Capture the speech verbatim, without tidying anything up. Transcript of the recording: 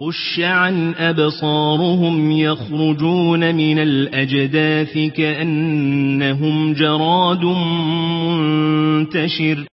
خش عن أبصارهم يخرجون من الأجداث كأنهم جراد منتشر